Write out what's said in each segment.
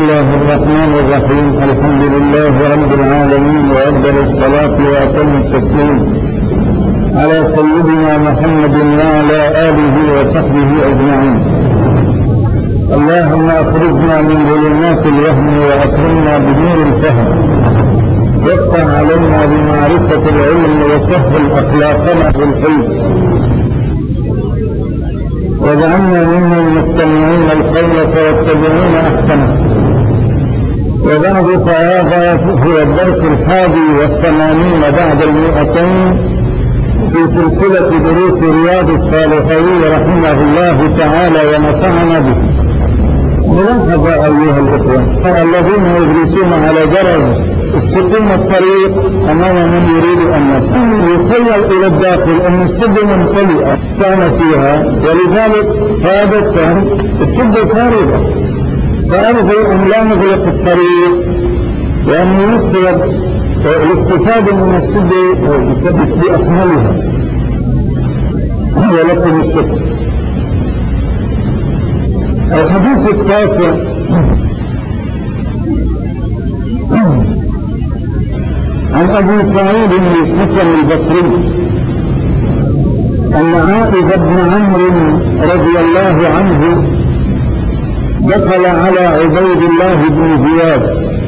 الله الرحمن الرحيم. الحمد لله رب العالمين، وأفضل الصلاة وأتم التسليم على سيدنا محمد وعلى آله وصحبه أجمعين. اللهم أخرجنا من ظلمات الوهم وأكرمنا بنور الفهم، وافتح علينا بمعرفة العلم وسهل أخلاقنا بالحلم، واجعلنا ممن يستمعون القول فيتبعون أحسنه. وبعد، فهذا هو الدرس 81 بعد 200 في سلسلة دروس رياض الصالحين رحمه الله تعالى ونفعنا به. ملاحظة أيها الإخوة الذين يجلسون على درج السلم الطريق أمام من يريد أن يصل، يخيل إلى الداخل أن السد ممتلئة كان فيها، ولذلك فادت السد فارغة. فأرجو أن لا نغلق الطريق وأن نيسر الاستفادة من السد بأكملها. ولكم الشكر. الحديث التاسع عن أبي سعيد الحسن البصري أن عائذ بن عمرو رضي الله عنه دخل على عبيد الله بن زياد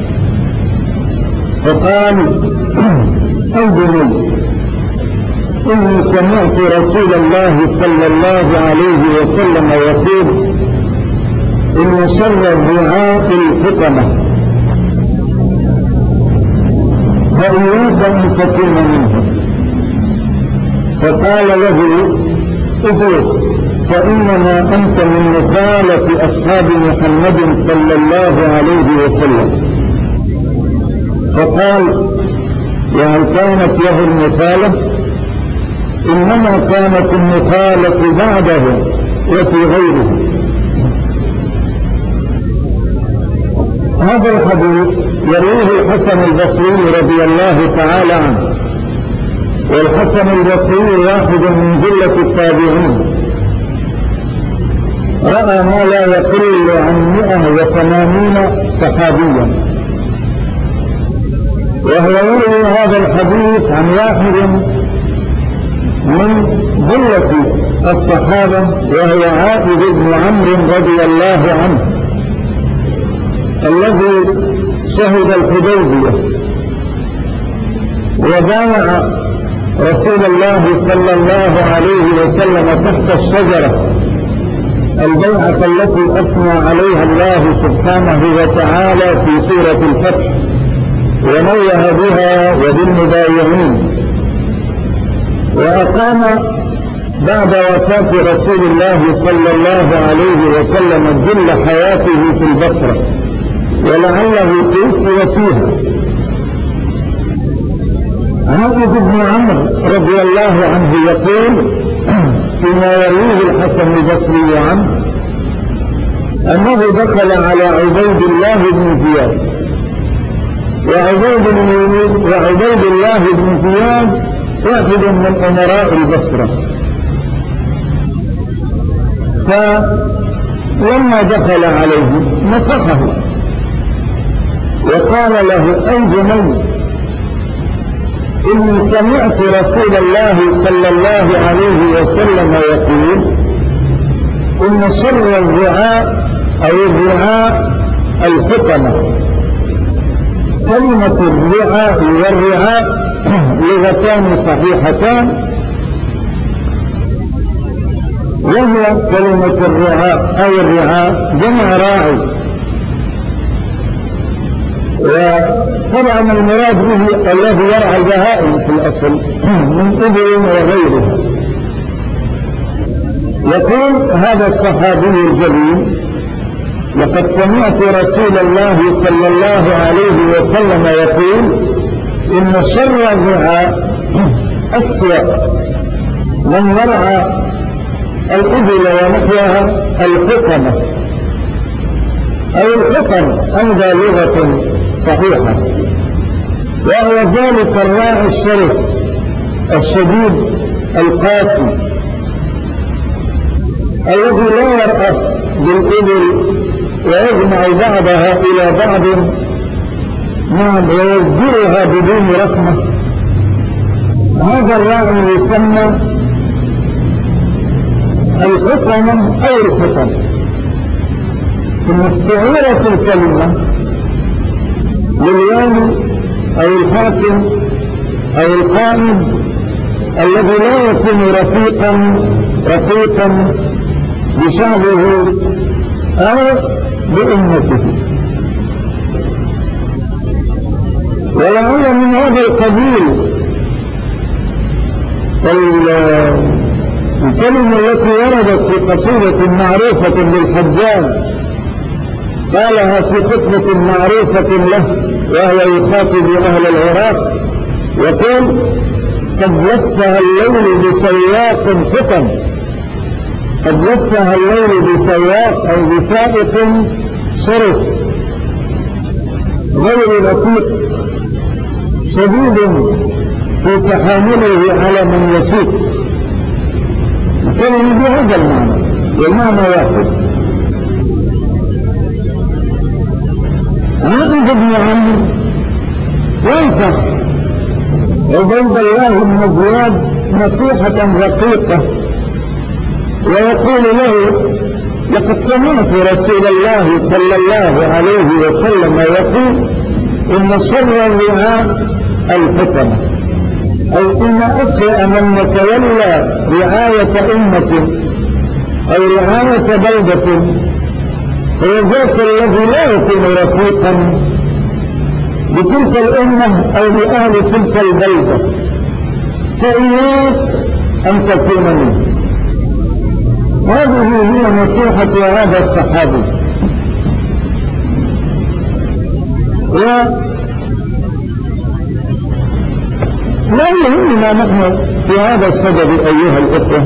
فقال: أي بني، إني سمعت رسول الله صلى الله عليه وسلم يقول: إن شر الرعاء الحكمة، فإياك أن تكون منهم. فقال له: اجلس، فإنما أنت من نخالة أصحاب محمد صلى الله عليه وسلم. فقال: وهل كانت له النخالة؟ إنما كانت النخالة بعده وفي غيره. هذا الحديث يرويه الحسن البصري رضي الله تعالى عنه، والحسن البصري واحد من جلة التابعين، رأى ما لا يقل عن 180 صحابيا، وهو يروي هذا الحديث عن واحد من جلة الصحابة، وهو عائذ بن عمرو رضي الله عنه الذي شهد الحديبية وبايع رسول الله صلى الله عليه وسلم تحت الشجرة، البيعة التي أثنى عليها الله سبحانه وتعالى في سورة الفتح ونوه بها وبالمبايعين. وأقام بعد وفاة رسول الله صلى الله عليه وسلم جل حياته في البصرة، ولعله توفي فيها. عائذ بن عمرو رضي الله عنه يقول فيما يرويه الحسن البصري عنه أنه دخل على عبيد الله بن زياد، وعبيد الله بن زياد واحد من أمراء البصرة. فلما دخل عليه نصحه وقال له: أي بني، إني سمعت رسول الله صلى الله عليه وسلم يقول: إن شر الرعاء أو الرعاء الحكمة. كلمة الرعاء والرعاء لغتان صحيحتان، وهي كلمة الرعاء أو الرعاء جمع راعي، وطبعا المراد به الذي يرعى البهائم في الأصل من إبل وغيرها. يقول هذا الصحابي الجليل: لقد سمعت رسول الله صلى الله عليه وسلم يقول: إن شر الرعاء أسوأ من يرعى الإبل ونحوها الحكمة، أو الحكم عند لغة صحيحة، وهو ذلك الراعي الشرس الشديد القاسي الذي لا يرأف بالإبل ويجمع بعضها إلى بعض ويزجرها بدون رحمة. هذا الراعي يسمى الحطمة أو الحطم. ثم استعيرت الكلمة للوالي أو الحاكم أو القائد الذي لا يكون رفيقا بشعبه أو بأمته. ولعل من هذا القبيل الكلمة التي وردت في قصيدة معروفة للحجاج قالها في خطبة معروفة له وهو يخاطب أهل العراق يقول: قد لفها الليل بسياق حطم. قد لفها الليل بسياق أو بسائق شرس غير رقيق شديد في تحامله على من يسوق. الكلمة بهذا المعنى والمعنى واحد. عائد بن عمرو ينصح عبيد الله بن زياد نصيحة رقيقة ويقول له: لقد سمعت رسول الله صلى الله عليه وسلم يقول: إن شر الرعاء الحطمة، أو إن أسوأ من يتولى رعاية أمة أو رعاية بلدة هو ذاك الذي لا يكون رفيقا بتلك الأمة أو بأهل تلك البلدة، فإياك أن تكون منه. هذه هي نصيحة هذا الصحابي. لا يهمنا نحن في هذا السبب أيها الإخوة،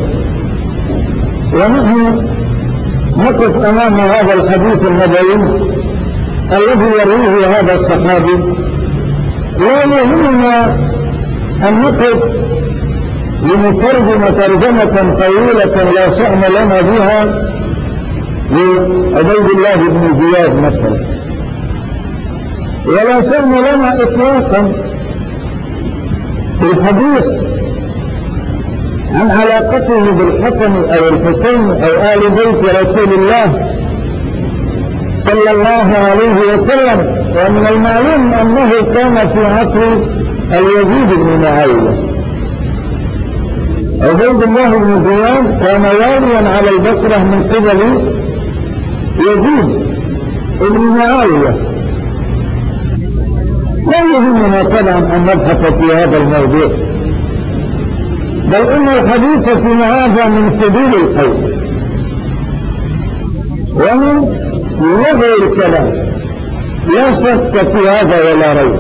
ونحن نقف أمام هذا الحديث النبوي الذي يرويه هذا الصحابي. لا يهمنا أن نقف لنترجم ترجمة طويلة لا شأن لنا بها لعبيد الله بن زياد مثلا، ولا شأن لنا إطلاقا في الحديث عن علاقته بالحسن أو الحسين أو آل بيت رسول الله صلى الله عليه وسلم. ومن المعلوم أنه كان في عصر اليزيد بن معاوية. عبيد الله بن زياد كان واليا على البصرة من قبل يزيد بن معاوية. لا يهمنا طبعا أن نبحث في هذا الموضوع، بل إن الحديث في هذا من فضول القول ومن لغو الكلام، لا شك في هذا ولا ريب،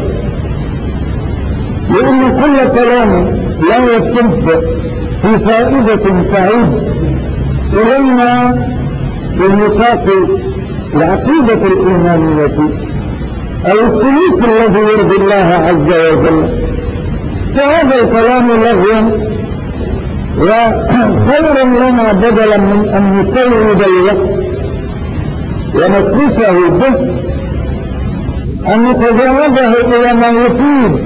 لأن كل كلام لا يصب في فائدة تعود إلينا بنطاق العقيدة الإيمانية أو السلوك الذي يرضي الله عز وجل، فهذا الكلام لغو، وخير لنا بدلا من أن نسود الوقت ونصرفه به أن نتجاوزه إلى ما يفيد،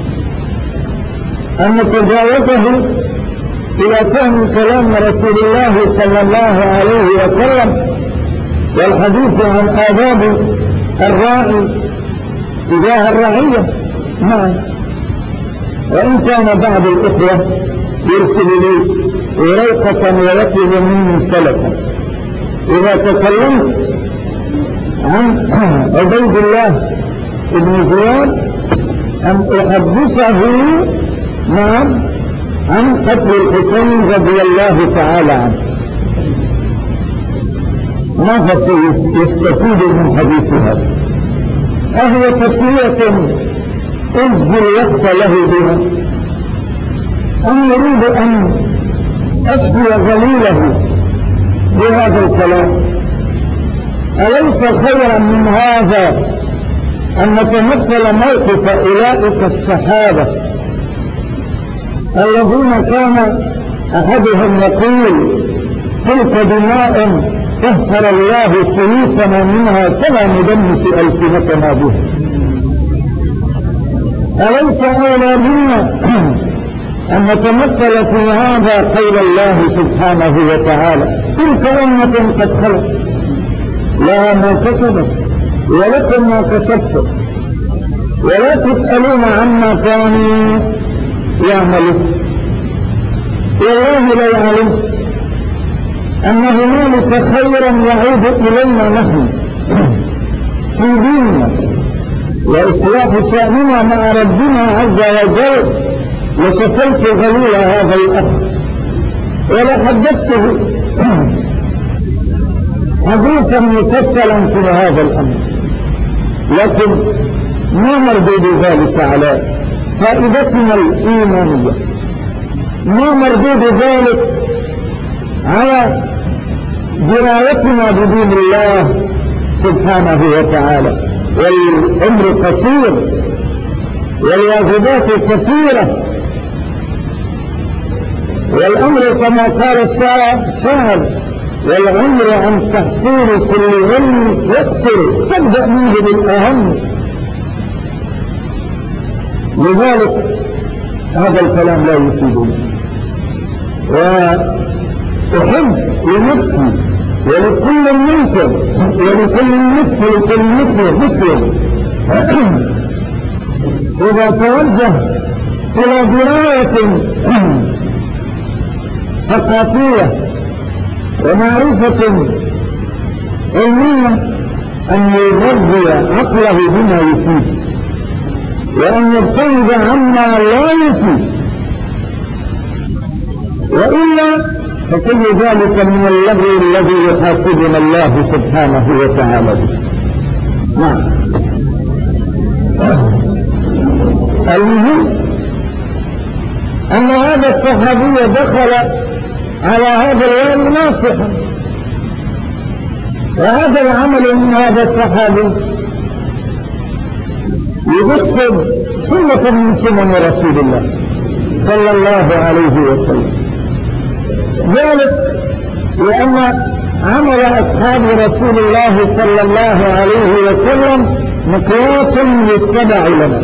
أن نتجاوزه إلى فهم كلام رسول الله صلى الله عليه وسلم والحديث عن آداب الراعي تجاه الرعية. نعم، وإن كان بعض الإخوة يرسل لي ورقة ويطلب مني سلفا إذا تكلمت عن عبيد الله بن زياد أن أحدثه نعم عن قتل الحسين رضي الله تعالى عنه. ماذا سيستفيد من حديث هذا؟ أهو تسلية أجزي الوقت له بها، أم يريد أن أسقي غليله بهذا الكلام؟ أليس خيرا من هذا أن نتمثل موقف أولئك الصحابة الذين كان أحدهم يقول: تلك دماء طهر الله سيوفنا منها كما ندنس ألسنتنا بها. أليس أولى منا أن نتمثل في هذا قول الله سبحانه وتعالى: تلك أمة قد خلت لها ما كسبت ولكم ما كسبتم ولا تسألون عما كانوا يعملون. والله لو علمت أن هنالك خيرا يعود إلينا نحن في ديننا وإصلاح شأننا مع ربنا عز وجل لشفيت غليل هذا الأخ ولحدثته حديثا مفصلا في هذا الأمر، لكن ما مردود ذلك على فائدتنا الإيمانية، ما مردود ذلك على درايتنا بدين الله سبحانه وتعالى. والعمر قصير والواجبات كثيرة، والأمر كما قال الشاعر: والعمر عن تحصيل كل علم يقصر، تبدأ منه بالأهم. لذلك هذا الكلام لا يفيدني، وأحب لنفسي ولكل منكم ولكل مسلم إذا توجه إلى دراية ثقافية ومعرفة علمية أن يغذي عقله بما يفيد وأن يبتعد عما لا يفيد، وإلا فكل ذلك من اللغو الذي يحاسبنا الله سبحانه وتعالى به. نعم. المهم أن هذا الصحابي دخل على هذا الوالي ناصحا، وهذا العمل من هذا الصحابي يجسد سنة من سنن رسول الله صلى الله عليه وسلم، ذلك لأن عمل أصحاب رسول الله صلى الله عليه وسلم مقياس يتبع لنا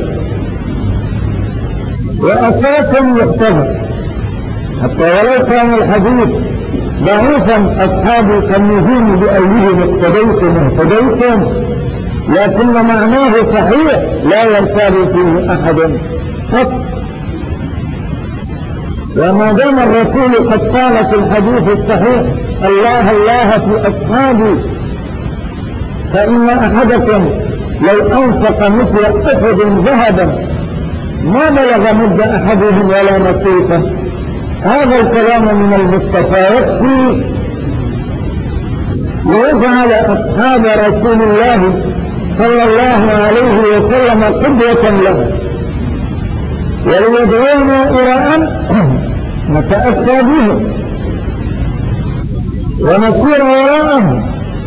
وأساس يحتفظ، حتى ولو كان الحديث ضعيفا أصحابي كالنجوم بأيهم اهتديتم، لكن معناه صحيح لا يرتاب فيه أحد قط. وما دام الرسول قد قال في الحديث الصحيح: الله الله في أصحابي، فإن أحدكم لو أنفق مثل أحد ذهبا ما بلغ مد أحدهم ولا نصيفه. هذا الكلام من المصطفى يكفي ليجعل أصحاب رسول الله صلى الله عليه وسلم قدوة له، وليدعونا إلى أن نتأسى بهم ونسير وراءهم.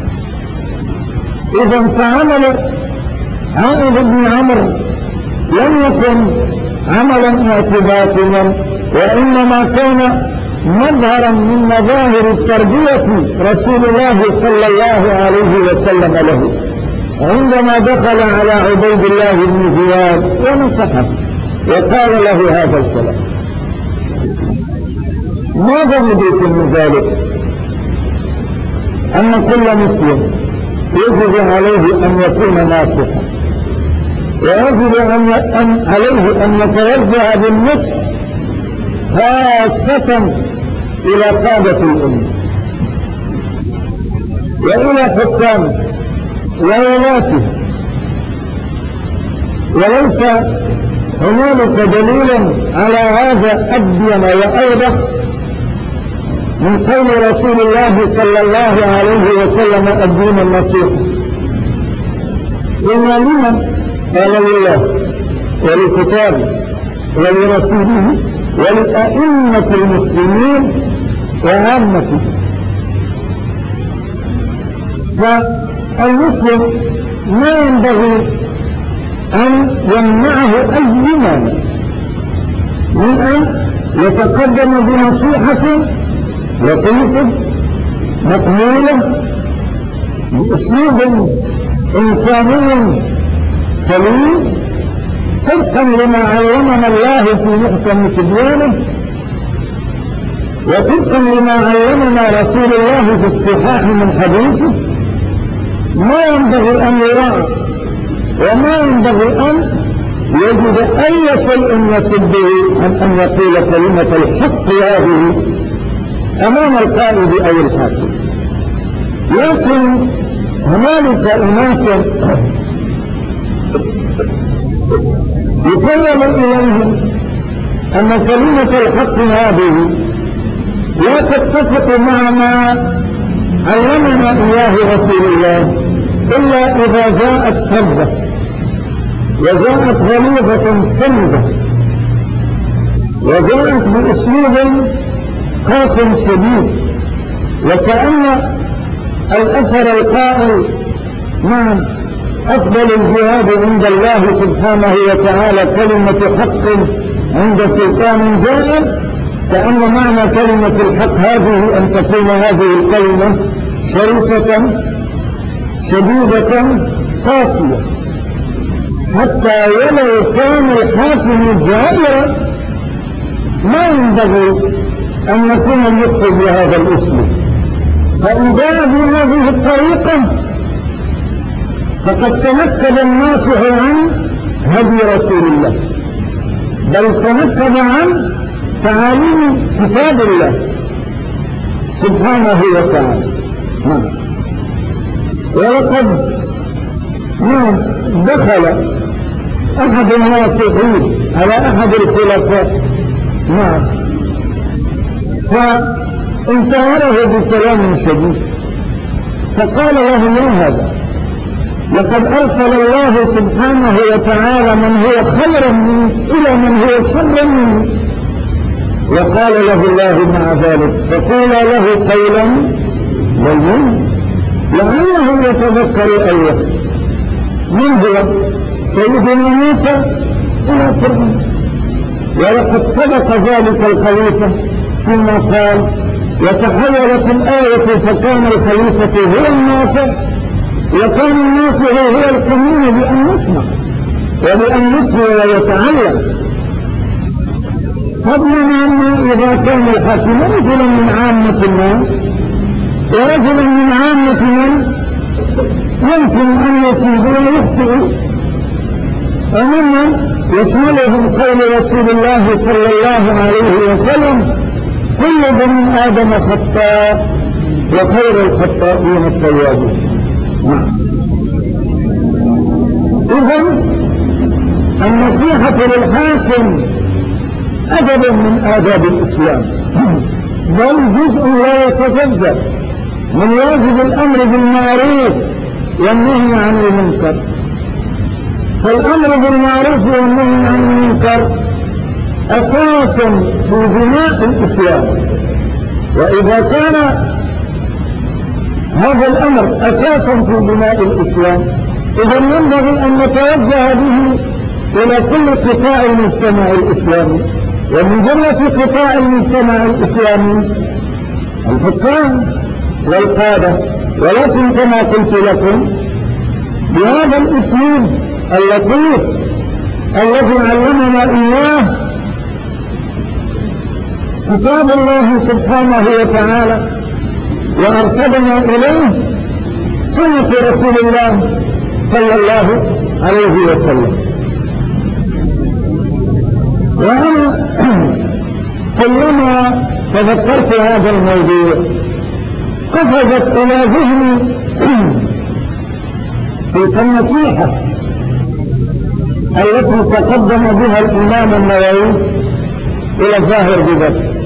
إذا فعمل عائد بن عمرو لم يكن عملا اعتباطيا، وإنما كان مظهرا من مظاهر التربية رسول الله صلى الله عليه وسلم له، عندما دخل على عبيد الله بن زياد ونصحه وقال له هذا الكلام. ماذا نريد من ذلك؟ أن كل مسلم يجب عليه أن يكون ناصحا، ويجب عليه أن يتوجه بالنصح خاصة إلى قادة الأمة وإلى حكامه وولاته. وليس هنالك دليل على هذا أبين وأوضح من قول رسول الله صلى الله عليه وسلم: الدين النصيحة. إن لمن قال: لله ولكتابه ولرسوله ولأئمة المسلمين وعامته. فالمسلم ما ينبغي أن يمنعه أي مانع من أن يتقدم بنصيحة لطيفة مقبولة بأسلوب إنساني سليم طبقا لما علمنا الله في محكم تبيانه وطبقا لما علمنا رسول الله في الصحاح من حديثه. ما ينبغي أن يراعى وما ينبغي أن يجد أي شيء يصده عن أن يقول كلمة الحق هذه أمام القائد أو الحاكم. لكن هنالك أناس يخيل إليهم أن كلمة الحق هذه لا تتفق مع ما علمنا إياه رسول الله إلا إذا جاءت فظة وجاءت غليظة سمزة وجاءت بأسلوب قاس شديد، وكأن الأثر القائل نعم أفضل الجهاد عند الله سبحانه وتعالى كلمة حق عند سلطان جائر، كأن معنى كلمة الحق هذه أن تكون هذه الكلمة شرسة شديدة قاسية، حتى ولو كان الحاكم جائرا ما ينبغي أن نكون ندخل بهذا الأسلوب. فإذا بهذه الطريقة فقد تنكب الناصح عن هدي رسول الله، بل تنكب عن تعاليم كتاب الله سبحانه وتعالى. ولقد دخل أحد الناصحين على أحد الخلفاء فانتهره بكلام شديد، فقال له: يا هذا، لقد أرسل الله سبحانه وتعالى من هو خيرا منك إلى من هو شرا منك. وقال له الله مع ذلك: فقولا له قولا لينا لعله يتذكر أو يخشى. من هو؟ سيدنا موسى إلى فرعون. ولقد صدق ذلك الخليفة فيما قال: وتحولت الآية فكان الخليفة هو الناصح وكان الناصح هو القمين بأن يسمع وبأن يسمع ويتعلم. فضلا أنه إذا كان الحاكم رجلا من عامة الناس ورجلا من عامة من يمكن أن يصيبوا ويخطئوا، وممن يشملهم قول رسول الله صلى الله عليه وسلم: كل بني آدم خطاء وخير الخطائين التوابون. إذن النصيحة للحاكم أدب من آداب الإسلام، بل جزء لا يتجزأ من واجب الأمر بالمعروف والنهي عن المنكر. فالأمر بالمعروف والنهي عن المنكر أساس في بناء الإسلام، وإذا كان هذا الأمر أساسا في بناء الإسلام إذا ينبغي أن نتوجه به إلى كل قطاع المجتمع الإسلامي. ومن جملة قطاع المجتمع الإسلامي الحكام والقادة، ولكن كما قلت لكم بهذا الأسلوب اللطيف الذي علمنا إياه كتاب الله سبحانه وتعالى وأرشدنا إليه سنة رسول الله صلى الله عليه وسلم. وأنا كلما تذكرت هذا الموضوع قفزت إلى ذهني تلك النصيحة التي تقدم بها الإمام النووي إلى الظاهر بذلك.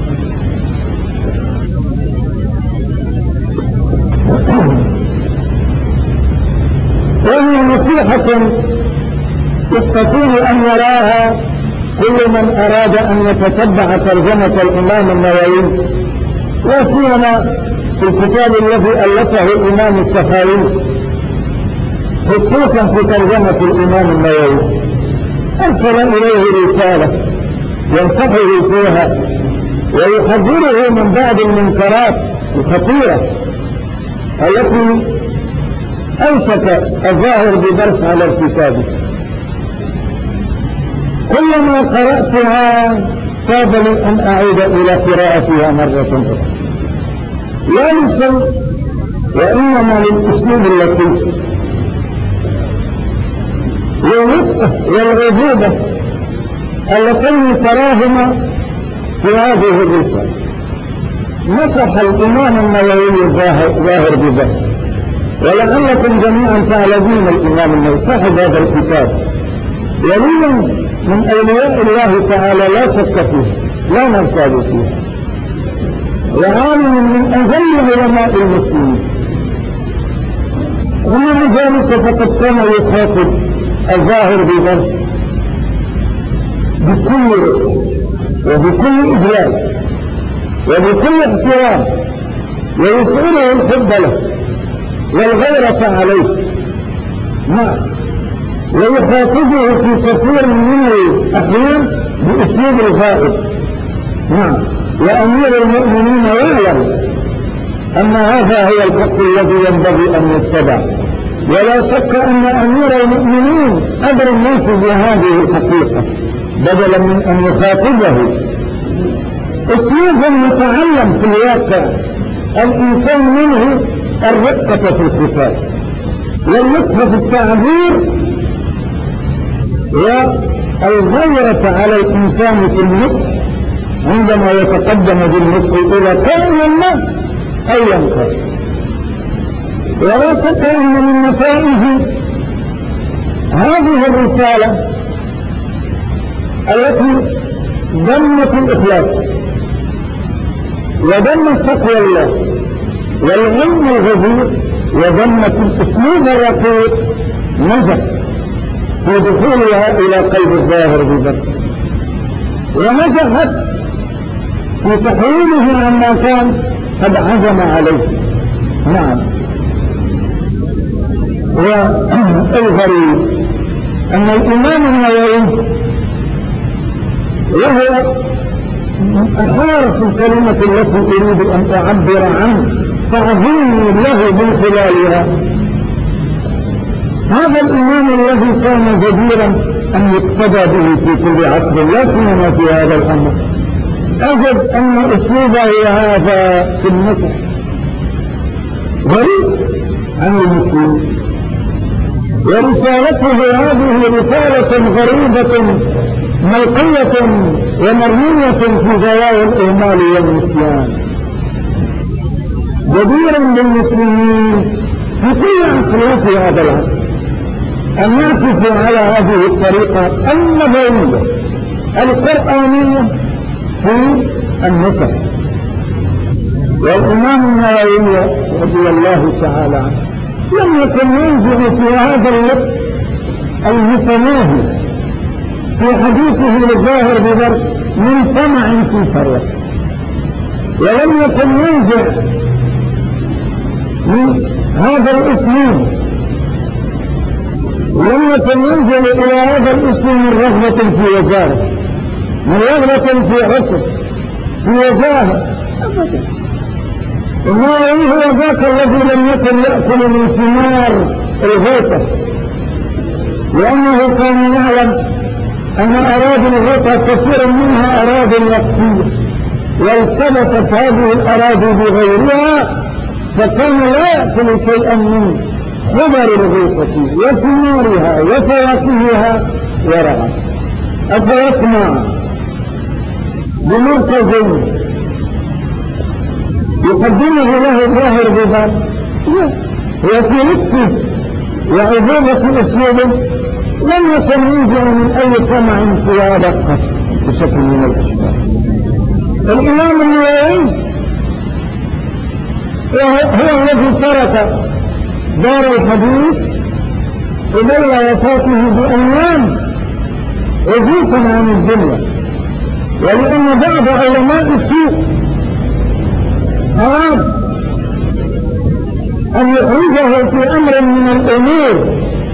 وهي نصيحة يستطيع أن يراها كل من أراد أن يتتبع ترجمة الإمام النووي، وسيما في الكتاب الذي ألفه الإمام السخاوي، خصوصا في ترجمة الإمام النووي. أرسل إليه رسالة ينصحه فيها ويحذره من بعض المنكرات الخطيرة التي أوشك الظاهر بدرس على ارتكابه. كلما قرأتها طاب لي أن أعيد إلى قراءتها مرة أخرى، لا لشيء وإنما للأسلوب اللطيف واللطف والعذوبة اللتين تراهما في هذه الرسالة. نصح الإمام النووي ظاهر بذلك، ولعلكم جميعا تعلمون الإمام النووي صاحب هذا الكتاب ولي من أولياء الله تعالى لا شك فيه لا مرتاب فيه، وعالم من أجل علماء المسلمين، ومع ذلك فقد كان يخاطب الظاهر بدرس بكل رؤية وبكل إجلال وبكل احترام، ويشعره الحب له والغيرة عليه. نعم، ويخاطبه في كثير من الأحيان بأسلوب الغائب. نعم، وأمير المؤمنين يعلم أن هذا هو الحق الذي ينبغي أن يتبع، ولا شك أن أمير المؤمنين أدرى الناس بهذه الحقيقة بدلا من أن يخاطبه. أسلوب يتعلم في الواقع الإنسان منه الرقة في الخطاب واللطف في التعبير والغيرة على الإنسان في النصح عندما يتقدم بالنصح إلى كائن ما أيا كان. ولا شك أن من نتائج هذه الرسالة التي ضمت الإخلاص وضمت تقوى الله والعلم الغزير وضمت الأسلوب الرقيق نجح في دخولها إلى قلب الظاهر بذلك، ونجحت في تحويله عما كان قد عزم عليه. نعم، والغريب أن الإمام النووي وهو أحار في الكلمة التي أريد أن أعبر عنه تعظيمي له من خلالها، هذا الإمام الذي كان جديرا أن يقتدى به في كل عصر لا سيما في هذا الأمر، أجد أن أسلوبه هذا في النصح غريب عن المسلمين، ورسالته هذه رسالة غريبة ملقية ومرمية في زوايا الإهمال والنسيان، جديرا بالمسلمين في كل عصر وفي هذا العصر أن يعكسوا على هذه الطريقة النبوية القرآنية في النصح. والإمام النووي رضي الله تعالى عنه لم يكن ينزل في هذا اللطف المتناهي في حديثه للظاهر بدرس من طمع في ثروة، ولم يكن ينزع من هذا الاسلوب، لم يكن ينزل الى هذا الاسلوب من رغبة في وزارة، من رغبة في حكم، في وزارة ابدا. النووي هو ذاك الذي لم يكن يأكل من ثمار الغوطة، لأنه كان يعلم أن أراضي الغوطة كثيرا منها أراضي وقفية، والتبست هذه الأراضي بغيرها، فكان لا يأكل شيئا من خضر الغوطة وثمارها وفواكهها ورعا. أفيطمع بمركز يقدمه له الظاهر بذلك؟ هو في لطفه وعذوبة أسلوبه لم يكن ينزع من أي طمع في هذا القتل بشكل من الأشكال. الإمام النووي هو الذي ترك دار الحديث قبل وفاته بأيام عزوفا عن الدنيا، ولأن بعض علماء السوء أراد أن يخرجه في أمر من الأمور،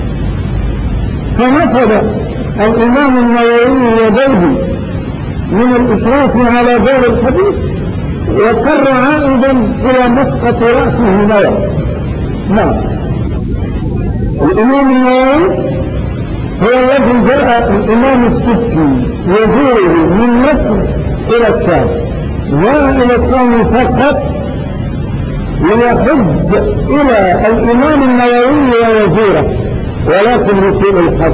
فنفذ الإمام النووي يديه من الإشراف على دار الحديث، وكر عائدا إلى مسقط رأسه نوى. نعم، الإمام النووي هو الذي جاء الإمام السبكي يزوره من مصر إلى الشام، جاء إلى الشام فقط ليحج إلى الإمام النووي ويزوره، ولكن بسوء الحظ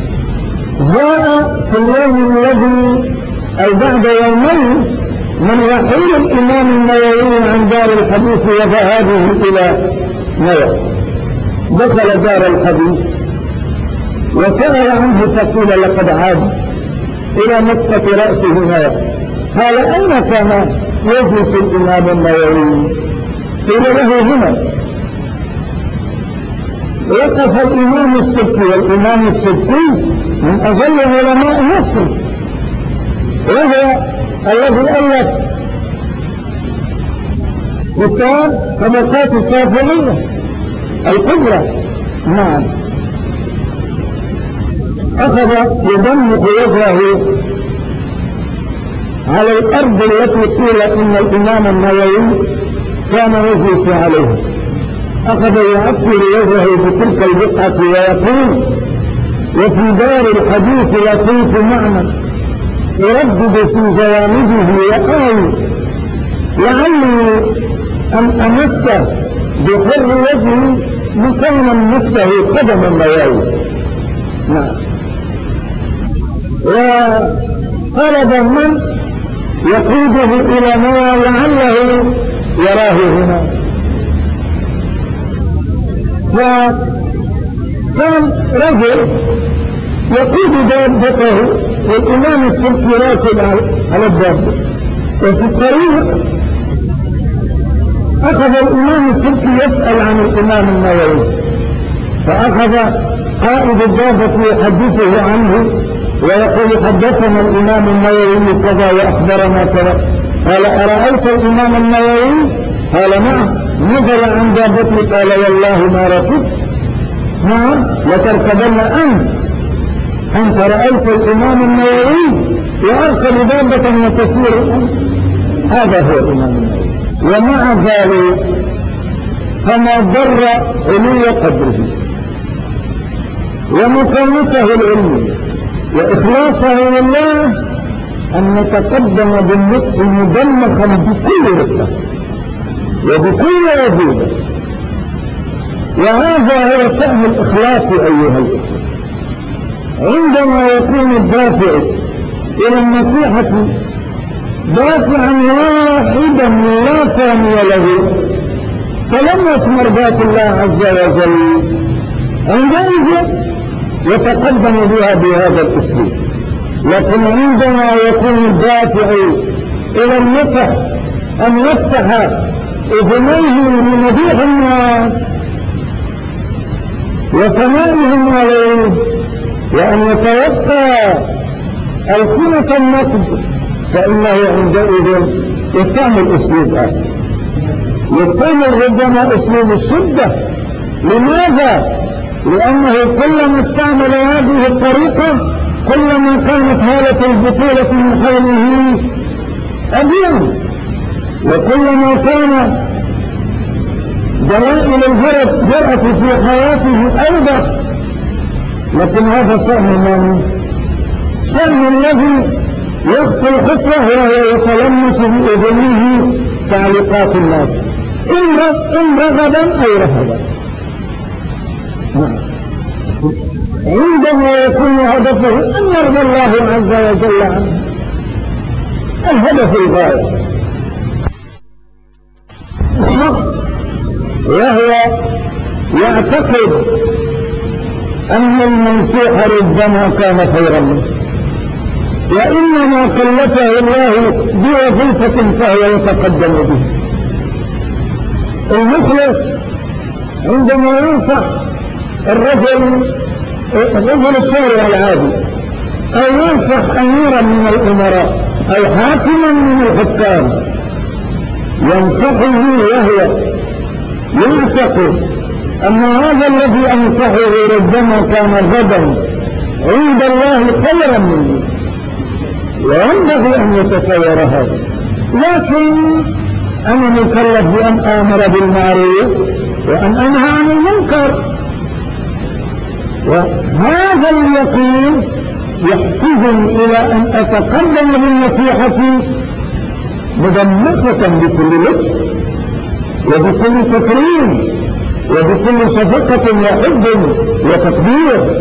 جاء في اليوم الذي أي بعد يومين من رحيل الإمام النووي عن دار الحديث وذهابه إلى نوى. دخل دار الحديث وسأل عنه فقيل لقد عاد إلى مسقط رأسه نوى. قال أين كان يجلس الإمام النووي؟ قيل له هنا. وقف الإمام السبكي، والإمام السبكي من أجل علماء مصر، وهو الذي ألف كتاب طبقات الشافعية الكبرى. نعم. أخذ يدمق وجهه على الأرض التي قيل إن الإمام النووي كان يجلس عليها، أخذ يعطر وجهه بتلك البقعة ويقول: وفي دار الحديث لقيت معنى يردد في جوانبه وآوي لعلي أن أمس بحر وجهي مكانا مسه قدم النووي. نعم. وطلب من يقوده إلى نوى لعله يراه هنا، فكان رجل يقود دابته والإمام السبكي راكب على الدابة، وفي الطريق أخذ الإمام السبكي يسأل عن الإمام النووي، فأخذ قائد الدابة يحدثه عنه ويقول: حدثنا الإمام النووي كذا وأخبرنا كذا. قال: أرأيت الإمام النووي؟ قال: نعم. نزل عن دابته. قال: والله ما ركبت. نعم لتركبن أنت رأيت الإمام النووي وأركب دابة وتسير. هذا هو الإمام النووي. ومع ذلك فما ضر علو قدره ومكانته العلمية وإخلاصه لله أن نتقدم بالنصف مدمخا بكل رتبة وبكل وجوده. وهذا هو شأن الإخلاص أيها الإخوة. عندما يكون الدافع إلى النصيحة دافعا واحدا لا ثاني له، فلم يثمر ذات الله عز وجل، عندئذ يتقدم بها بهذا الأسلوب. لكن عندما يكون الدافع إلى النصح أن يفتح أذنيه لمديح الناس وثنائهم عليه وأن يتوقع ألسنة النقد، فإنه عندئذ يستعمل أسلوب آخر، يستعمل ربما أسلوب الشدة. لماذا؟ لأنه كلما استعمل هذه الطريقة كلما كانت هالة البطولة من حوله أبين، وكلما كان دلائل الجرأة في حياته أوضح. لكن هذا شأن من؟ شأن الذي يخطو الخطوة وهو يتلمس بأذنه تعليقات الناس إن رغبا أو رهبا. عندما يكون هدفه أن يرضى الله عز وجل عنه، الهدف الغاية، وهو يعتقد أن المنصوح ربما كان خيرا منه، وإنما كلفه الله بوظيفة فهو يتقدم به. المخلص عندما ينصح الرجل الشارع العادي أو ينصح أميرا من الأمراء أو حاكما من الحكام، ينصحه وهو يعتقد أن هذا الذي أنصحه ربما كان غدا عند الله خيرا منه، وينبغي أن يتصور هذا. لكن أنا مكلف بأن آمر بالمعروف وأن أنهى عن المنكر، وهذا اليقين يحفزني إلى أن أتقدم بالنصيحة مدمقة بكل لطف وبكل تكريم وبكل شفقة وحب وتقدير.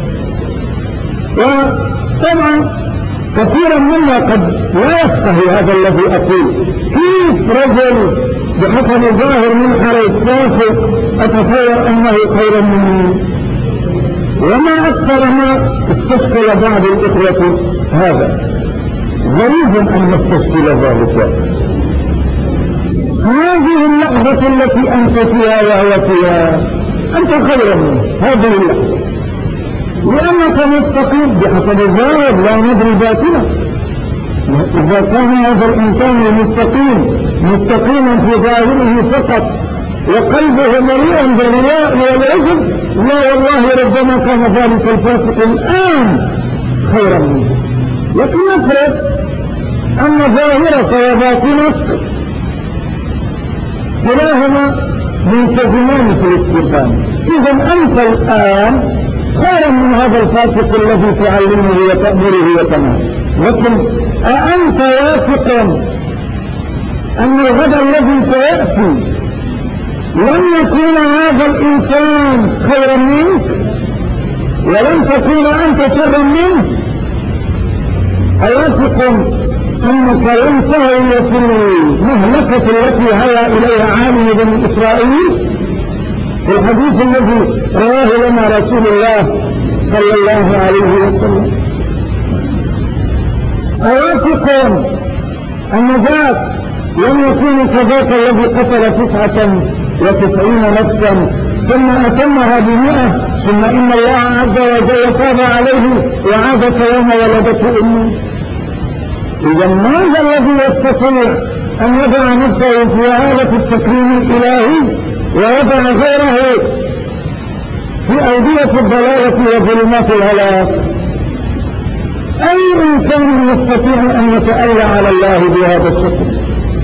وطبعا كثيرا منا قد لا يفقه هذا الذي أقول. كيف رجل بحسب ظاهر منحر الفاسق أتصور أنه خيرا مني؟ وما أكثر ما استشكل بعض الإخوة هذا، غريب أن نستشكل ذلك. هذه اللحظة التي أنت فيها وهو فيها أنت خير منه، هذه اللحظة، لأنك مستقيم بحسب الظاهر، لا ندري باطنه. إذا كان هذا الإنسان مستقيما في ظاهره فقط وقلبه مليء بالرياء والعجب، لا والله ربما كان ذلك الفاسق الآن خيرا منه. لكن نفرض أن ظاهرك وباطنك كلاهما منسجمان في الاستقامة، إذا أنت الآن خيرا من هذا الفاسق الذي تعلمه وتأمره وتنهاه. لكن أأنت واثق أن الغد الذي سيأتي لن يكون هذا الإنسان خيرا منك ولن تكون أنت شرا منه؟ أواثق أنك لن تهوي في المهلكة التي هوى إليها عالم بني إسرائيل في الحديث الذي رواه لنا رسول الله صلى الله عليه وسلم؟ أواثق أن ذاك لم يكون كذاك الذي قتل 99 نفسا ثم أتمها ب100 ثم إن الله عز وجل تاب عليه وعاد كيوم ولدته أمه؟ إذا ماذا الذي يستطيع أن يضع نفسه في هالة التكريم الإلهي ويضع غيره في أودية الضلالة وظلمات الهلاك؟ أي إنسان يستطيع أن يتألى على الله بهذا الشكل؟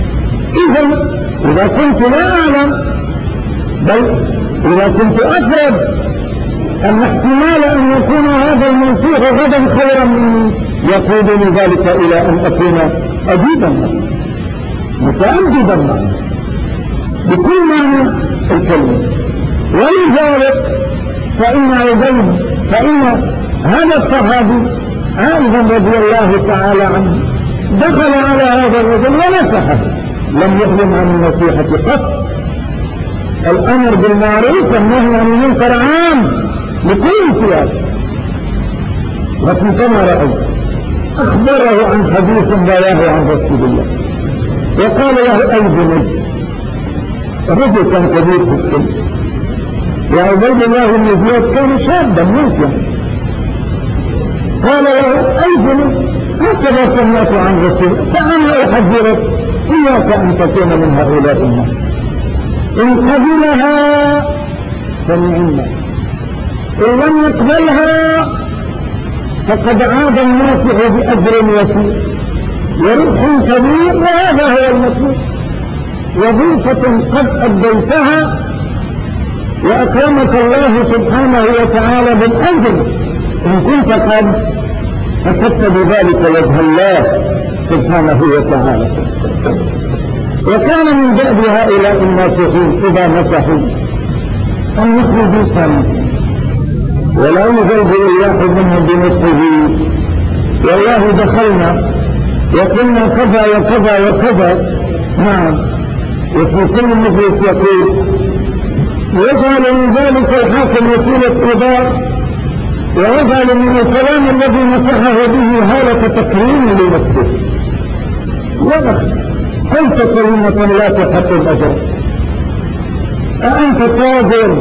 إذا كنت لا أعلم، بل إذا كنت أفرض أن احتمال أن يكون هذا المنسوخ غدا خيرا مني، يقودني ذلك إلى أن أكون أديبا معه متأدبا معه بكل معنى الكلمة. ولذلك فإن هذا الصحابي عائذ رضي الله تعالى عنه دخل على هذا الرجل ونصحه، لم يعلم عن النصيحة قط. الأمر بالمعروف والنهي عن المنكر عام لكل ثياب، لكن كما رأيت أخبره عن حديث رواه عن رسول الله وقال له: أي بني. الرجل كان كبير في السن وعبيد الله بن زياد كان شابا ممكن. قال له: أي بني، هكذا سمعت عن رسول الله، فأنا أحذرك إياك أن تكون من هؤلاء الناس. إن قبلها فنعم، إن لم يقبلها فقد عاد الناصح بأجر وفي وربح كبير، وهذا هو المطلوب. وظيفة قد أديتها وأكرمك الله سبحانه وتعالى بالأجر إن كنت قد أصبت بذلك وجه الله سبحانه وتعالى. وكان من دأب هؤلاء الناصحين إذا نصحوا أن يخرجوا صامتين ولا يزلزل الواحد منهم بنصحه: والله دخلنا وقلنا كذا وكذا وكذا. نعم، وفي كل مجلس يقول ويجعل من ذلك الحاكم وسيلة إيذاء، ويجعل من الكلام الذي نصحه به هالة تكريم لنفسه. قلت كلمة لا تحق الأجر. أأنت تاجر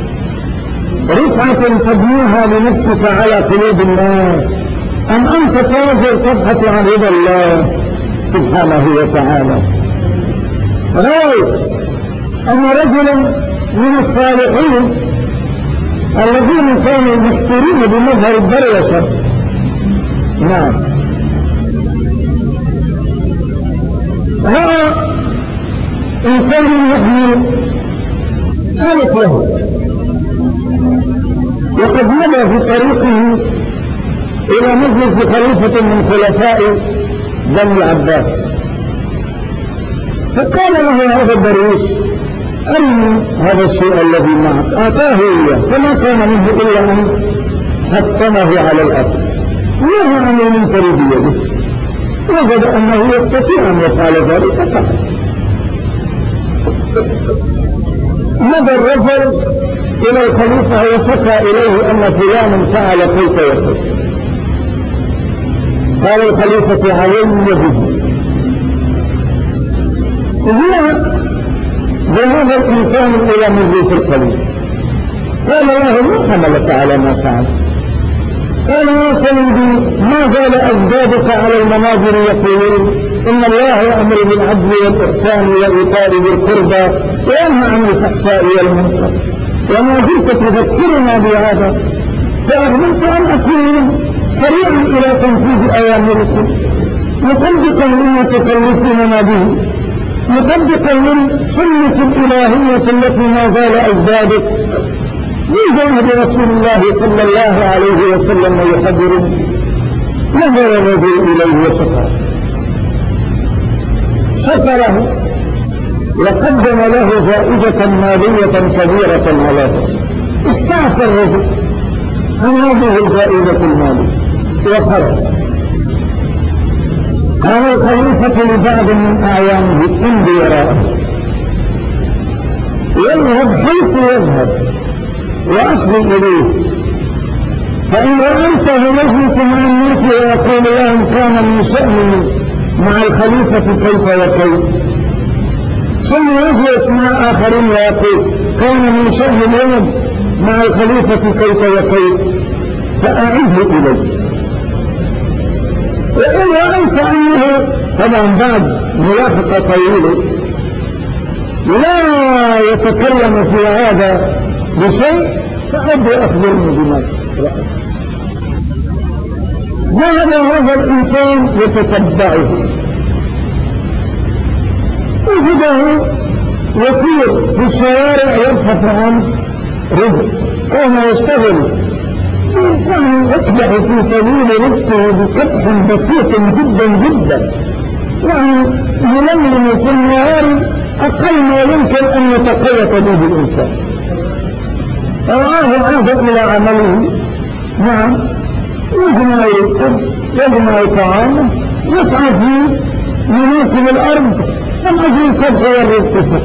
رفعة تبنيها لنفسك على قلوب الناس، أم أنت تاجر تبحث عن رضا الله سبحانه وتعالى؟ رأيت أن رجلا من الصالحين الذين كانوا مستورين بمظهر الدروشة، نعم، رأى إنسان يحمل، قالت له: وقد مضى في طريقه إلى مجلس خليفة من خلفاء بني العباس، فقال له هذا الدرويش: أرني هذا الشيء الذي معك. أعطاه إياه، فما كان منه إلا أن حطمه على الأرض ونهى عن المنكر بيده. وجد أنه يستطيع أن يفعل ذلك فقط. مضى الرجل إلى الخليفة وشكى إليه أن فلانا فعل كيف وكيف. قال الخليفة: علي به. جاء بهذا الإنسان إلى مجلس الخليفة، قال له: ما حملك على ما فعل؟ قال: يا سيدي، ما زال أجدادك على المنابر يقولون إن الله يأمر بالعدل والإحسان وإيتاء ذي القربى وينهى عن الفحشاء والمنكر، وما زلت تذكرنا بهذا، فأهملت أن أكون سريعا إلى تنفيذ أوامركم مطبقا لما تكلفوننا به، مطبقا للسنة الإلهية التي ما زال أجدادك من جانب رسول الله صلى الله عليه وسلم يحذرني. نظر الرجل إليه شكره وقدم له جائزة مالية كبيرة على ذلك. استعفى الرجل عن هذه الجائزة المالية وخرج. قال الخليفة لبعض من أعيانه: امضي وراءه، يذهب حيث يذهب وأصل إليه، فإن رأيته يجلس مع الناس ويقول لهم كان من شأنه مع الخليفة كيف وكيف، ثم يجلس مع آخرين ويقول كان من شأن اليوم مع الخليفة كيف وكيف، فأعده إليه. وإن رأيت أنه طبعا بعد ملاحقة طويلة لا يتكلم في هذا بشيء، فأبدو أخبرني بما رأيت. ذهب هذا الإنسان يتتبعه، وجده يسير في الشوارع يبحث عن رزق، كان يشتغل يعني يقدح في سبيل رزقه بقدح بسيط جدا جدا، يعني يلملم في النهار أقل ما يمكن أن يتقيت به الإنسان. فرآه عاد إلى عمله، نعم، يجمع رزقه، يجمع طعامه، يسعى في مناكب الأرض من أجل الكبح والرزق فقط.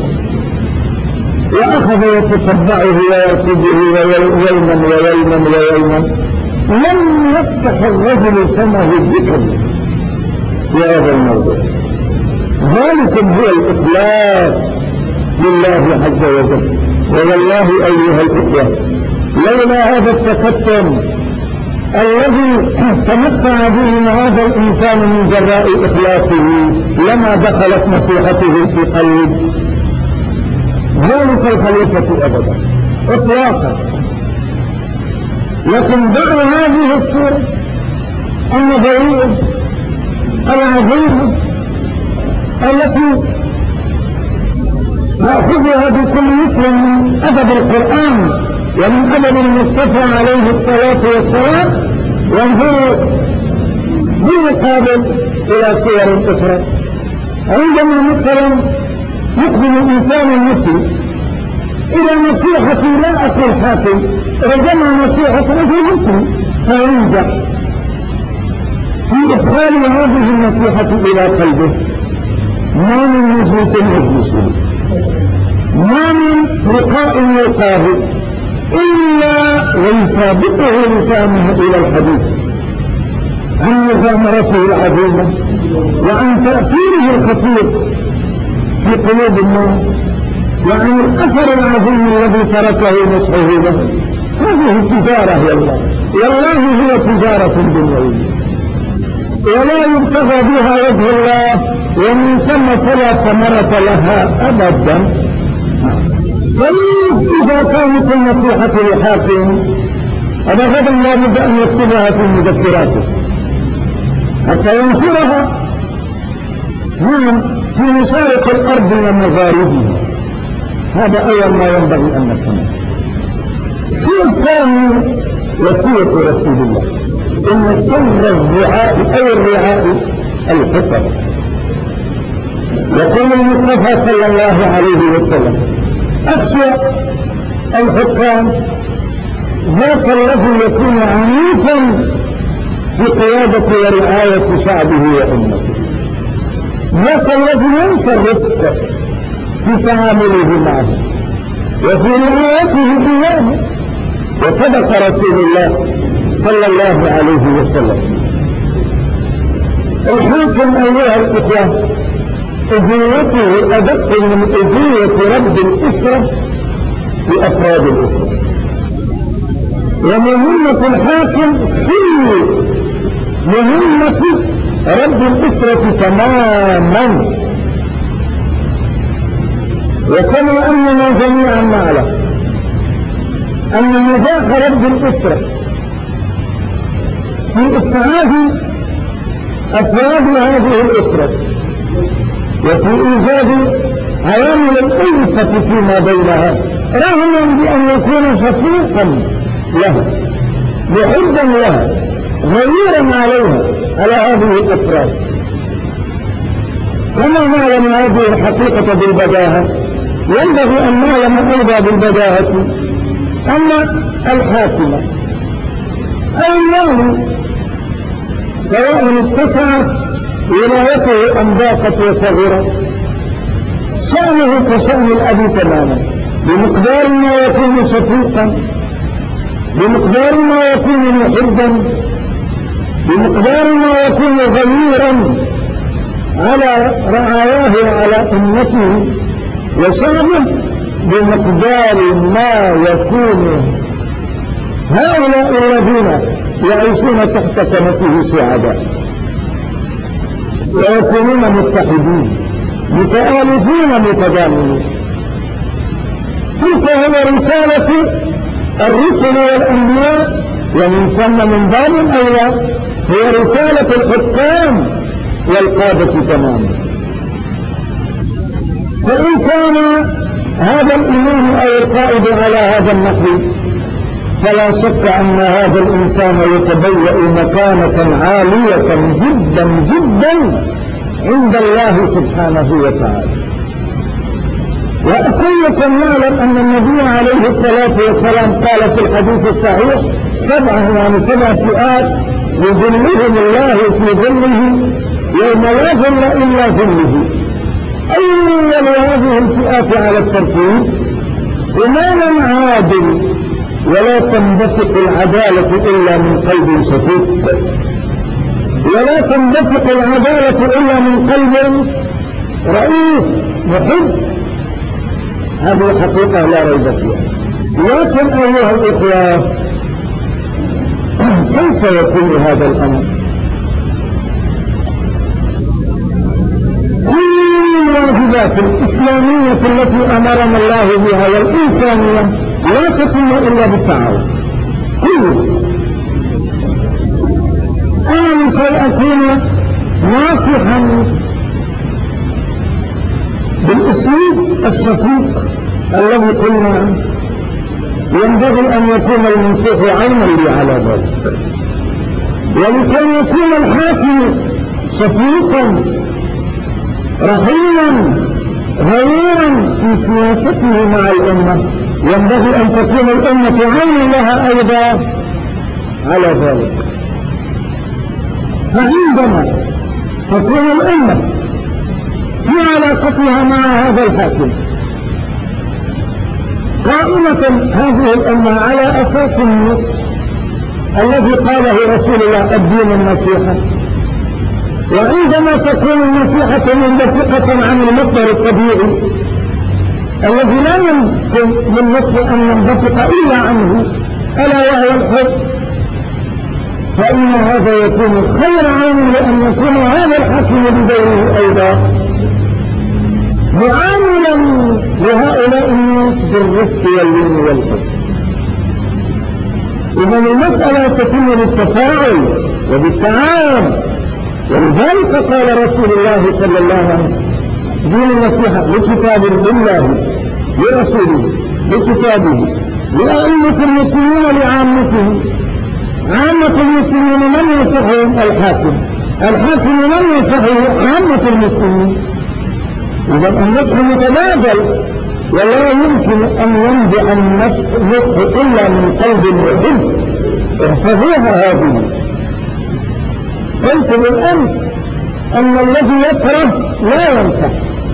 وأخذ يتتبعه ويركضه يوما ويوما ويوما، لم يفتح الرجل فمه ذكر في هذا الموضوع. ذلك هو الإخلاص لله عز وجل. والله أيها الإخوة، لولا هذا التكتم الذي تمتع به هذا الإنسان من جراء إخلاصه لما دخلت نصيحته في قلب ذلك الخليفة أبدا إطلاقا. لكن دعوا هذه الصورة النبوية العظيمة التي نأخذها بكل يسر من أدب القرآن ومن أدب المصطفى عليه الصلاة والسلام، وانظروا بالمقابل إلى صور أخرى. عندما مثلا يقبل الإنسان المسلم إلى نصيحة، لا أقول حاكم، ربما نصيحة رجل مسلم، فينجح في إدخال هذه النصيحة إلى قلبه، ما من مجلس يجلسه، ما من لقاء يلقاه إلا ويسابقه لسانه إلى الحديث عن مغامرته العظيمة وعن تأثيره الخطير في قلوب الناس وعن الأثر العظيم الذي تركه نصحه له. هذه التجارة والله هي تجارة دنيوية ولا يبتغى بها وجه الله، ومن ثم فلا ثمرة لها أبدا. فإذا كانت النصيحة لحاكم هذا غدا لا بد أن يكتبها في مذكراته حتى ينشرها في مشارق الأرض ومغاربها. هذا أول ما ينبغي أن نفهمه. الشيء الثاني وصية رسول الله إن سر الرعاء أو الرعاء الحكم. يقول المصطفى صلى الله عليه وسلم أسوأ الحكام ذاك الذي يكون عنيفا في قيادة ورعاية شعبه وأمته، ذاك الذي ينسى الرفق في تعامله معه وفي رعايته إياه. وصدق رسول الله صلى الله عليه وسلم. الحاكم أيها الإخوة أذيته أدق من أذية رب الأسرة لأفراد الأسرة، ومهمة الحاكم سن مهمة رب الأسرة تماما. وكما أننا جميعا نعلم أن نجاح رب الأسرة في إسعاد أفراد هذه الأسرة وفي إيجاد عوامل الألفة فيما بينها، رغما بأن يكون شفيقا لها محبا لها غيورا عليها على هذه الأفراد. كما نعلم هذه الحقيقة بالبداهة، ينبغي أن نعلم أيضا بالبداهة أن الحاكم أو المال سواء اتسعت ولايته أم ضاقت وصغرت شأنه كشأن الأب تماما، بمقدار ما يكون شفيقا، بمقدار ما يكون محبا، بمقدار ما يكون غيورا على رعاياه وعلى أمته وشعبه، بمقدار ما يكون هؤلاء الذين يعيشون تحت كنفه سعداء ويكونون متحدين متآلفين متضامنين. تلك هي رسالة الرسل والأنبياء، ومن ثم من باب أولى هي رسالة الحكام والقادة تماما. فإن كان هذا الإمام أو القائد على هذا النحو فلا شك أن هذا الإنسان يتبوأ مكانة عالية جدا جدا عند الله سبحانه وتعالى. وكلكم يعلم أن النبي عليه الصلاة والسلام قال في الحديث الصحيح 7 فئات يظلهم الله في ظله يوم لا ظل إلا ظله. أول هذه الفئات على الترتيب إمام عادل ولا تنبثق العدالة إلا من قلب شفيق، ولا تنبثق العدالة إلا من قلب رئيس محب. هذه حقيقة لا ريب فيها. لكن أيها الإخوة كيف يكون هذا الأمر؟ كل الواجبات الإسلامية التي أمرنا الله بها والإنسانية لا تتم إلا بالتعاون. أنا لكي أكون ناصحا بالأسلوب الشفيق الذي قلنا عنه، ينبغي أن يكون المنصوح عينا لي على ذلك. ولكي يكون الحاكم شفيقا رحيما غيورا في سياسته مع الأمة، ينبغي أن تكون الأمة عين لها أيضا على ذلك. فعندما تكون الأمة في علاقتها مع هذا الحاكم قائمة هذه الأمة على أساس النصح الذي قاله رسول الله الدين النصيحة، وعندما تكون النصيحة منبثقة عن المصدر الطبيعي الذي لا يمكن للنصح أن ينبثق إلا عنه ألا وهو الحب، فإن هذا يكون خير عام لأن يكون هذا الحاكم بدوره أيضا معاملا لهؤلاء الناس بالرفق واللين والحب. إذن المسألة تتم بالتفاعل وبالتعاون، ولذلك قال رسول الله صلى الله عليه وسلم دين النصيحة لكتاب الله لرسوله لكتابه لأئمة المسلمين لعامته عامة المسلمين من ينصحهم؟ الحاكم من ينصحه؟ عامة المسلمين. إذا النصح متبادل، ولا يمكن أن ينبع النصح إلا من قلب محب. احفظوها هذه. قلت بالأمس أن الذي يكره لا ينصح.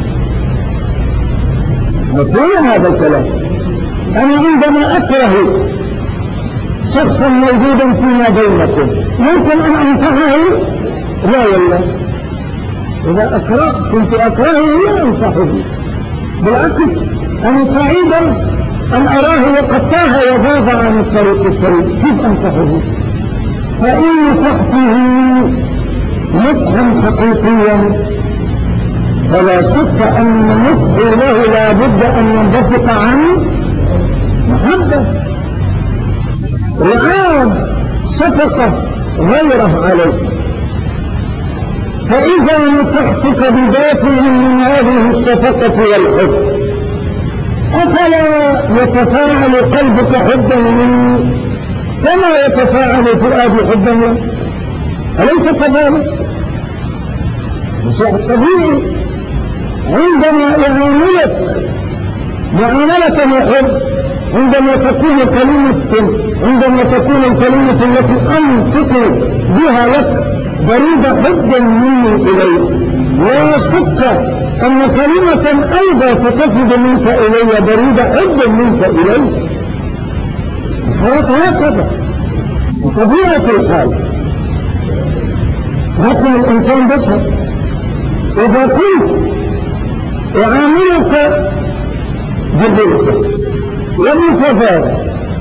مفهوم هذا الكلام؟ أنا عندما أكره شخصا موجودا فيما بينكم ممكن أن أنصحه؟ لا والله. إذا كنت أكرهه لا أنصحه، بالعكس أنا سعيدا أن أراه وقد تاه وزاد عن الطريق السوي. كيف أنصحه؟ فإن نصحته نصحا حقيقيا فلا شك أن نصحي له لا بد أن ينبثق عن محبة، رعاية، شفقة غيره عليك. فإذا نصحتك بدافع من هذه الشفقة والحب أفلا يتفاعل قلبك حبا مني كما يتفاعل فؤادي حبا منه؟ أليس كذلك؟ شيء طبيعي. عندما يعاملك معاملة محب، عندما تكون الكلمة التي أنطق بها لك بريد حبا مني إليك، لا شك أن كلمة أيضا ستفد منك إلي بريد حبا منك إلي. الحياة هكذا بطبيعة الحال. لكن الإنسان بشر. إذا كنت أعاملك بالرفق وبالكفاءة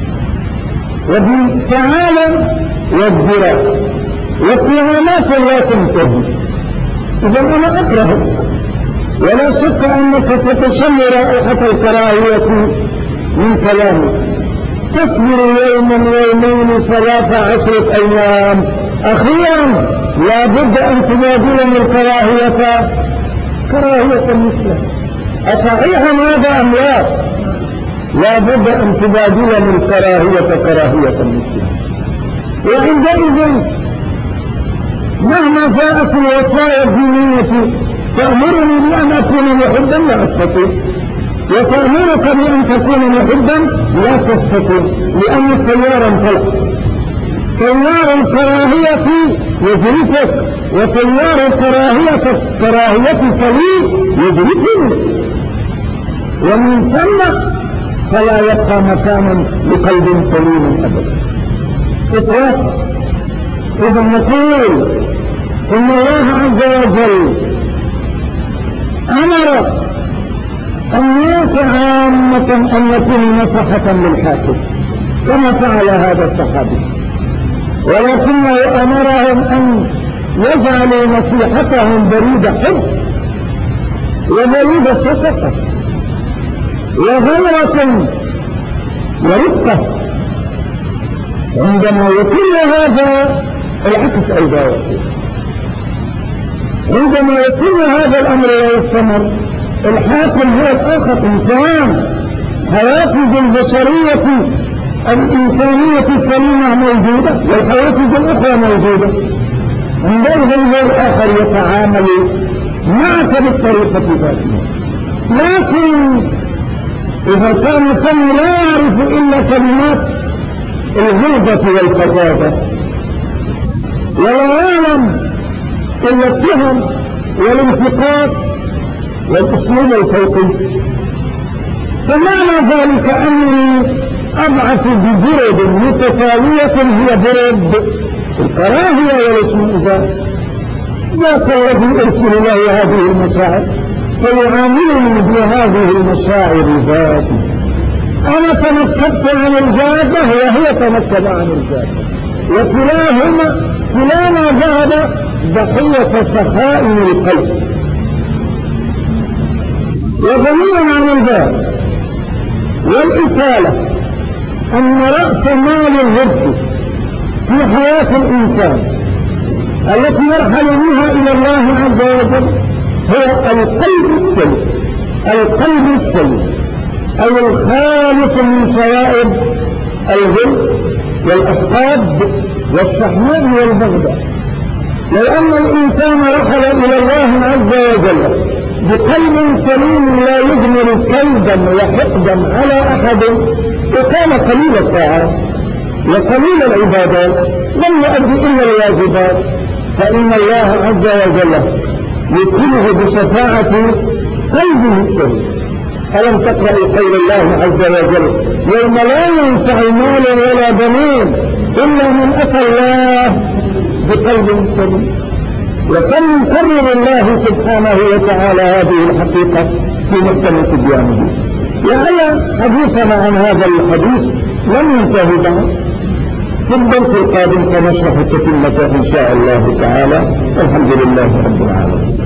وبالتعالى والزراء والاتهامات لا تنتهي، إذا أنا أكرهك، ولا شك أنك ستشم رائحة الكراهية من كلامك. تصبر يوما يومين 13 أيام، أخيرا لا بد أن تبادلني الكراهية كراهية مثله. أصحيح هذا أم لا؟ لا بد أن تبادلني الكراهية كراهية مثله. وعندئذ مهما جاءت الوصايا الدينية تأمرني بأن أكون محبا لا أستطيع، وتأمرك بأن تكون محبا لا تستطيع، لأن التيار انطلق. تيار الكراهية يجرفك، وتيار كراهية لي يجرفني، ومن ثم فلا يبقى مكانا لقلب سليم أبدا. إطلاقا. إذا نقول إن الله عز وجل أمر الناس عامة أن يكون نصحة للحاكم كما فعل هذا الصحابي، ولكنه أمرهم أن يجعلوا نصيحتهم بريد حب وبريد شفقة وغيرة ورقة. عندما يكون هذا العكس أيضا يكون، عندما يكون هذا الأمر ويستمر، الحاكم هو الآخر إنسان، حوافز البشرية الإنسانية السليمة موجودة والحوافز الأخرى موجودة. عندئذ الآخر يتعامل معك بالطريقة ذاتها. لكن إذا كان ثم لا يعرف إلا كلمات الغلظة والفزازة، ولا يعلم إلا التهم والانتقاص والأسلوب الفوقي، فمعنى ذلك أني أضعف ببرد متتالية هي برد الكراهية والاشمئزاز. ذاك الذي أرسل له هذه المشاعر سيعاملني بهذه المشاعر ذاتي. أنا تنكبت عن الجادة وهي تنكب عن الجادة، وكلانا ذهب ضحية سخائم القلب. وغنيا عن الباب والإطالة أن رأس مال الرد في حياة الإنسان التي يرحل بها إلى الله عز وجل هو القلب السليم. القلب السليم أو الخالق من شوائب الغل والأحقاد والشحناء والبغضاء. لو أن الإنسان رحل إلى الله عز وجل بقلب سليم لا يضمر كيدا وحقدا على أحد، وكان قليل الطاعات وقليل العبادات لم يؤدي إلا الواجبات، فإن الله عز وجل يدخله بشفاعة قلبه السليم. ألم تقرأوا قول الله عز وجل يوم لا ينفع مال ولا بنون إلا من أتى الله بقلب سليم. وكم يكرر الله سبحانه وتعالى هذه الحقيقة في محكم تبيانه. وعلى حديثنا عن هذا الحديث لم ينتهي بعد، في الدرس القادم سنشرح التتمة إن شاء الله تعالى. الحمد لله رب العالمين.